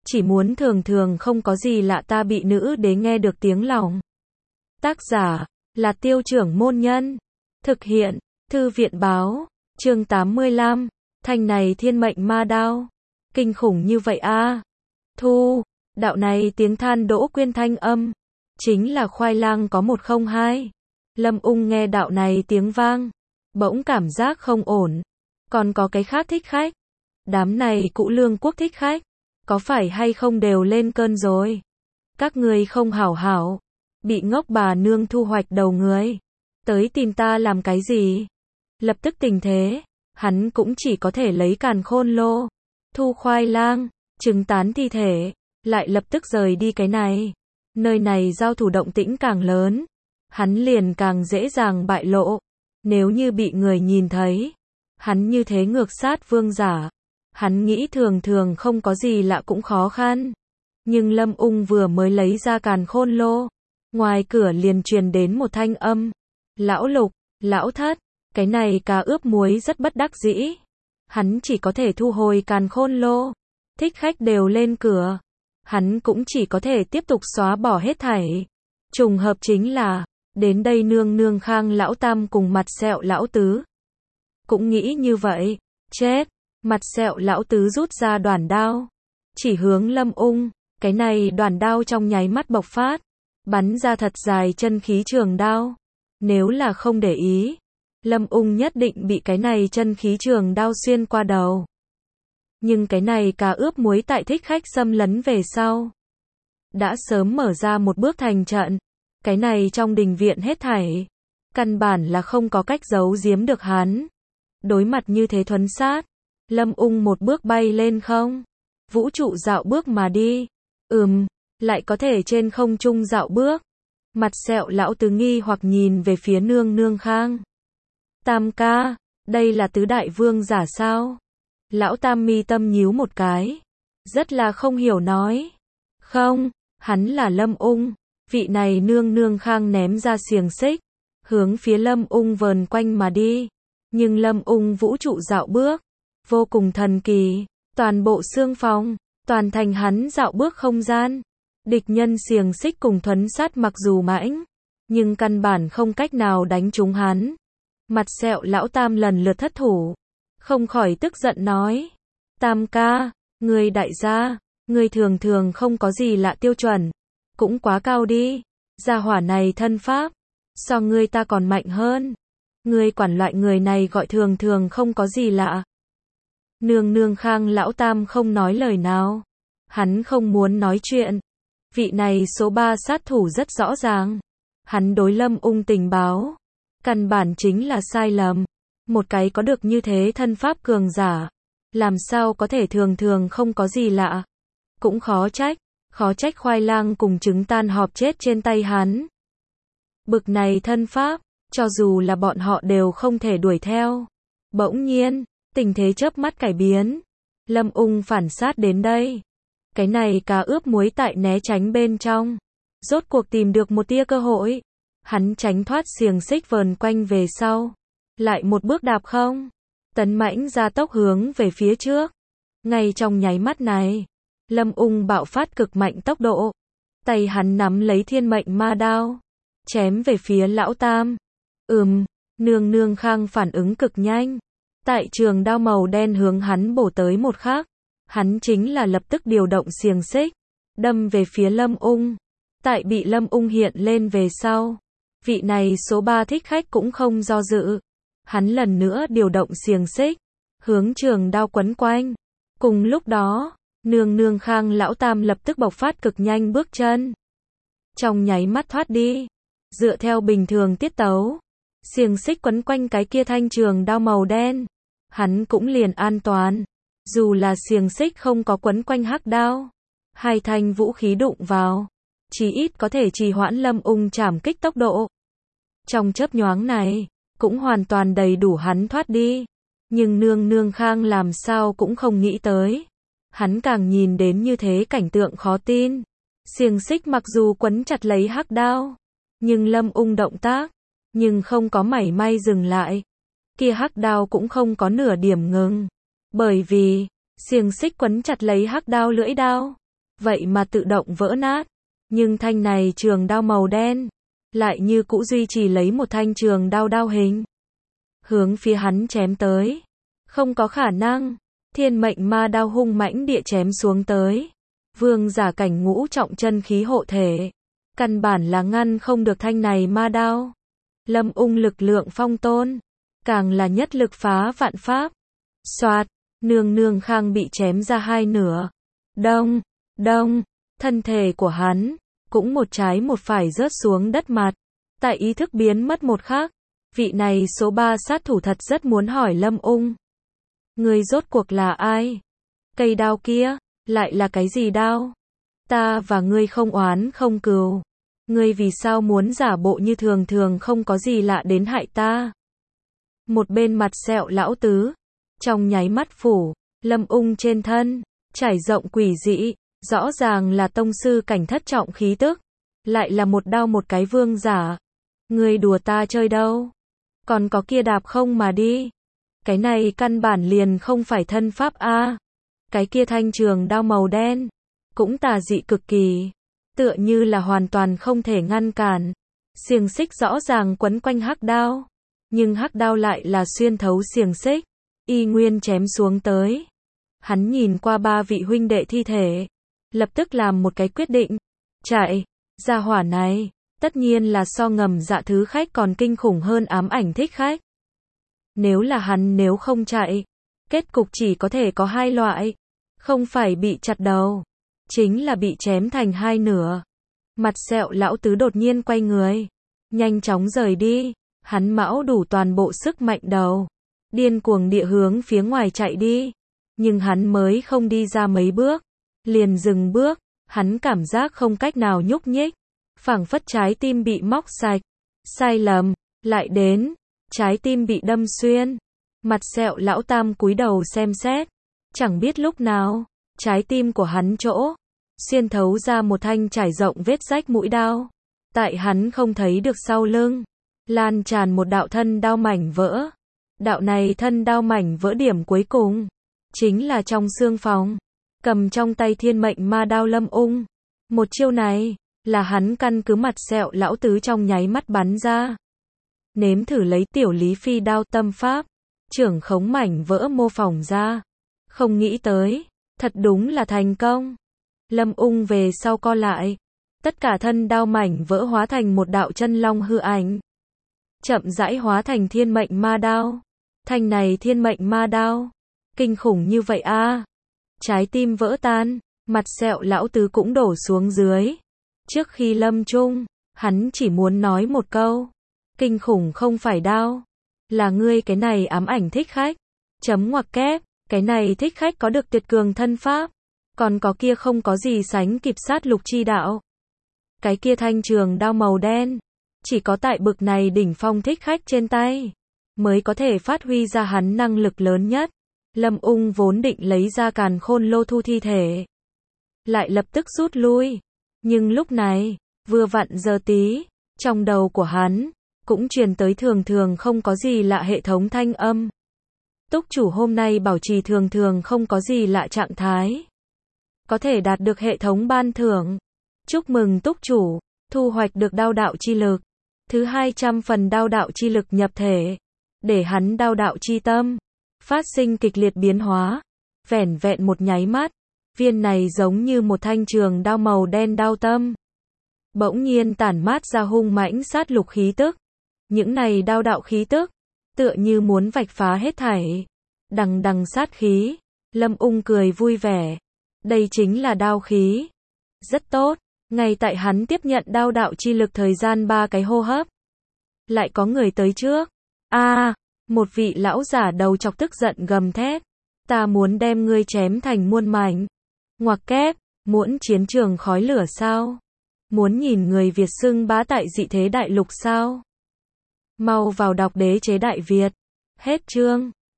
chỉ muốn thường thường không có gì lạ ta bị nữ đế nghe được tiếng lòng. Tác giả là Tiêu Trưởng Môn Nhân. Thực hiện Thư viện Báo. Chương 85. Thanh này thiên mệnh ma đao. Kinh khủng như vậy a. Thu, đạo này tiếng than Đỗ Quyên thanh âm. Chính là khoai lang có 102. Lâm Ung nghe đạo này tiếng vang, bỗng cảm giác không ổn. Còn có cái khác thích khách. Đám này Cũ Lương Quốc thích khách, có phải hay không đều lên cơn rồi? Các ngươi không hảo hảo, bị ngốc bà nương thu hoạch đầu người, tới tìm ta làm cái gì? Lập tức tình thế, hắn cũng chỉ có thể lấy càn khôn lô, thu khoai lang, trứng tán thi thể, lại lập tức rời đi cái này. Nơi này giao thủ động tĩnh càng lớn, hắn liền càng dễ dàng bại lộ. Nếu như bị người nhìn thấy, hắn như thế ngược sát vương giả, hắn nghĩ thường thường không có gì lạ cũng khó khăn. Nhưng Lâm Ung vừa mới lấy ra càn khôn lô, ngoài cửa liền truyền đến một thanh âm. Lão Lục, lão thất, cái này cá ướp muối rất bất đắc dĩ. Hắn chỉ có thể thu hồi càn khôn lô. Thích khách đều lên cửa, hắn cũng chỉ có thể tiếp tục xóa bỏ hết thảy. Trùng hợp chính là, đến đây nương nương Khang lão tam cùng mặt sẹo lão tứ cũng nghĩ như vậy. Chết. Mặt sẹo lão tứ rút ra đoản đao, chỉ hướng Lâm Ung. Cái này đoản đao trong nháy mắt bộc phát, bắn ra thật dài chân khí trường đao. Nếu là không để ý, Lâm Ung nhất định bị cái này chân khí trường đao xuyên qua đầu. Nhưng cái này cá ướp muối tại thích khách xâm lấn về sau, đã sớm mở ra một bước thành trận. Cái này trong đình viện hết thảy, căn bản là không có cách giấu giếm được hắn. Đối mặt như thế thuần sát, Lâm Ung một bước bay lên không, vũ trụ dạo bước mà đi. Lại có thể trên không trung dạo bước. Mặt sẹo lão tứ nghi hoặc nhìn về phía nương nương Khang. Tam ca, đây là tứ đại vương giả sao? Lão tam mi tâm nhíu một cái, rất là không hiểu nói. Không, hắn là Lâm Ung. Vị này nương nương Khang ném ra xiềng xích, hướng phía Lâm Ung vờn quanh mà đi. Nhưng Lâm Ung vũ trụ dạo bước, vô cùng thần kỳ, toàn bộ xương phòng, toàn thành hắn dạo bước không gian. Địch nhân xiềng xích cùng thuấn sát mặc dù mãnh, nhưng căn bản không cách nào đánh trúng hắn. Mặt sẹo lão tam lần lượt thất thủ, không khỏi tức giận nói. Tam ca, người đại gia, người thường thường không có gì lạ tiêu chuẩn, cũng quá cao đi. Gia hỏa này thân pháp, so ngươi ta còn mạnh hơn. Ngươi quản loại người này gọi thường thường không có gì lạ. Nương nương Khang lão tam không nói lời nào. Hắn không muốn nói chuyện. Vị này số 3 sát thủ rất rõ ràng. Hắn đối Lâm Ung tình báo, căn bản chính là sai lầm. Một cái có được như thế thân pháp cường giả, làm sao có thể thường thường không có gì lạ. Cũng khó trách khoai lang cùng trứng tan họp chết trên tay hắn. Bực này thân pháp, cho dù là bọn họ đều không thể đuổi theo. Bỗng nhiên, tình thế chớp mắt cải biến. Lâm Ung phản sát đến đây. Cái này cá ướp muối tại né tránh bên trong, rốt cuộc tìm được một tia cơ hội. Hắn tránh thoát xiềng xích vờn quanh về sau, lại một bước đạp không, tấn mãnh ra tốc hướng về phía trước. Ngay trong nháy mắt này, Lâm Ung bạo phát cực mạnh tốc độ. Tay hắn nắm lấy thiên mệnh ma đao, chém về phía lão tam. Nương nương Khang phản ứng cực nhanh. Tại trường đao màu đen hướng hắn bổ tới một khắc, hắn chính là lập tức điều động xiềng xích, đâm về phía Lâm Ung. Tại bị Lâm Ung hiện lên về sau, vị này số 3 thích khách cũng không do dự. Hắn lần nữa điều động xiềng xích, hướng trường đao quấn quanh. Cùng lúc đó, nương nương Khang lão tam lập tức bộc phát cực nhanh bước chân. Trong nháy mắt thoát đi, dựa theo bình thường tiết tấu, xiềng xích quấn quanh cái kia thanh trường đao màu đen, hắn cũng liền an toàn. Dù là xiềng xích không có quấn quanh hắc đao, hai thanh vũ khí đụng vào, chí ít có thể trì hoãn Lâm Ung trảm kích tốc độ. Trong chớp nhoáng này, cũng hoàn toàn đầy đủ hắn thoát đi. Nhưng nương nương Khang làm sao cũng không nghĩ tới. Hắn càng nhìn đến như thế cảnh tượng khó tin. Xiềng xích mặc dù quấn chặt lấy hắc đao, nhưng Lâm Ung động tác, nhưng không có mảy may dừng lại. Kia hắc đao cũng không có nửa điểm ngừng. Bởi vì, xiềng xích quấn chặt lấy hắc đao lưỡi đao, vậy mà tự động vỡ nát. Nhưng thanh này trường đao màu đen, lại như cũ duy trì lấy một thanh trường đao đao hình. Hướng phía hắn chém tới. Không có khả năng, thiên mệnh ma đao hung mãnh địa chém xuống tới. Vương giả cảnh ngũ trọng chân khí hộ thể. Căn bản là ngăn không được thanh này ma đao. Lâm Ung lực lượng phong tôn, càng là nhất lực phá vạn pháp. Xoạt, nương nương khang bị chém ra hai nửa. Đông, đông, thân thể của hắn, cũng một trái một phải rớt xuống đất mặt. Tại ý thức biến mất một khắc, vị này số 3 sát thủ thật rất muốn hỏi Lâm Ung. Người rốt cuộc là ai? Cây đao kia, lại là cái gì đao? Ta và ngươi không oán không cừu. Ngươi vì sao muốn giả bộ như thường thường không có gì lạ đến hại ta? Một bên mặt sẹo lão tứ, trong nháy mắt phủ, Lâm Ung trên thân, trải rộng quỷ dị, rõ ràng là tông sư cảnh thất trọng khí tức, lại là một đao một cái vương giả. Ngươi đùa ta chơi đâu? Còn có kia đạp không mà đi. Cái này căn bản liền không phải thân pháp a. Cái kia thanh trường đao màu đen, cũng tà dị cực kỳ, tựa như là hoàn toàn không thể ngăn cản. Xiềng xích rõ ràng quấn quanh hắc đao, nhưng hắc đao lại là xuyên thấu xiềng xích, y nguyên chém xuống tới. Hắn nhìn qua ba vị huynh đệ thi thể, lập tức làm một cái quyết định, chạy. Gia hỏa này, tất nhiên là so ngầm dạ thứ khách còn kinh khủng hơn ám ảnh thích khách. Nếu là hắn nếu không chạy, kết cục chỉ có thể có hai loại, không phải bị chặt đầu, chính là bị chém thành hai nửa. Mặt sẹo lão tứ đột nhiên quay người, nhanh chóng rời đi, hắn mão đủ toàn bộ sức mạnh đầu, điên cuồng địa hướng phía ngoài chạy đi, nhưng hắn mới không đi ra mấy bước, liền dừng bước, hắn cảm giác không cách nào nhúc nhích, phảng phất trái tim bị móc sạch, sai lầm, lại đến, trái tim bị đâm xuyên. Mặt sẹo lão tam cúi đầu xem xét, chẳng biết lúc nào, trái tim của hắn chỗ, xuyên thấu ra một thanh trải rộng vết rách mũi đao. Tại hắn không thấy được sau lưng, lan tràn một đạo thân đao mảnh vỡ. Đạo này thân đao mảnh vỡ điểm cuối cùng, chính là trong xương phòng, cầm trong tay thiên mệnh ma đao Lâm Ung. Một chiêu này, là hắn căn cứ mặt sẹo lão tứ trong nháy mắt bắn ra. Nếm thử lấy tiểu lý phi đao tâm pháp, trưởng khống mảnh vỡ mô phỏng ra. Không nghĩ tới, thật đúng là thành công. Lâm Ung về sau co lại, tất cả thân đao mảnh vỡ hóa thành một đạo chân long hư ảnh, chậm rãi hóa thành thiên mệnh ma đao. Thanh này thiên mệnh ma đao, kinh khủng như vậy a. Trái tim vỡ tan, mặt sẹo lão tứ cũng đổ xuống dưới. Trước khi lâm chung, hắn chỉ muốn nói một câu, kinh khủng không phải đao, là ngươi cái này ám ảnh thích khách. Chấm ngoặc kép, cái này thích khách có được tuyệt cường thân pháp, còn có kia không có gì sánh kịp sát lục chi đạo. Cái kia thanh trường đao màu đen, chỉ có tại bực này đỉnh phong thích khách trên tay, mới có thể phát huy ra hắn năng lực lớn nhất. Lâm Ung vốn định lấy ra càn khôn lô thu thi thể, lại lập tức rút lui. Nhưng lúc này, vừa vặn giờ tí, trong đầu của hắn, cũng truyền tới thường thường không có gì lạ hệ thống thanh âm. Túc chủ hôm nay bảo trì thường thường không có gì lạ trạng thái, có thể đạt được hệ thống ban thưởng. Chúc mừng túc chủ, thu hoạch được đao đạo chi lực. Thứ 200 phần đao đạo chi lực nhập thể, để hắn đao đạo chi tâm phát sinh kịch liệt biến hóa. Vẻn vẹn một nháy mắt, viên này giống như một thanh trường đao màu đen đao tâm, bỗng nhiên tản mát ra hung mãnh sát lục khí tức. Những này đao đạo khí tức, tựa như muốn vạch phá hết thảy. Đằng đằng sát khí. Lâm Ung cười vui vẻ. Đây chính là đao khí. Rất tốt. Ngay tại hắn tiếp nhận đao đạo chi lực thời gian 3 cái hô hấp, lại có người tới trước. Một vị lão giả đầu chọc tức giận gầm thét. Ta muốn đem ngươi chém thành muôn mảnh. Ngoặc kép, muốn chiến trường khói lửa sao? Muốn nhìn người Việt xưng bá tại dị thế đại lục sao? Mau vào đọc Đế chế Đại Việt. Hết chương.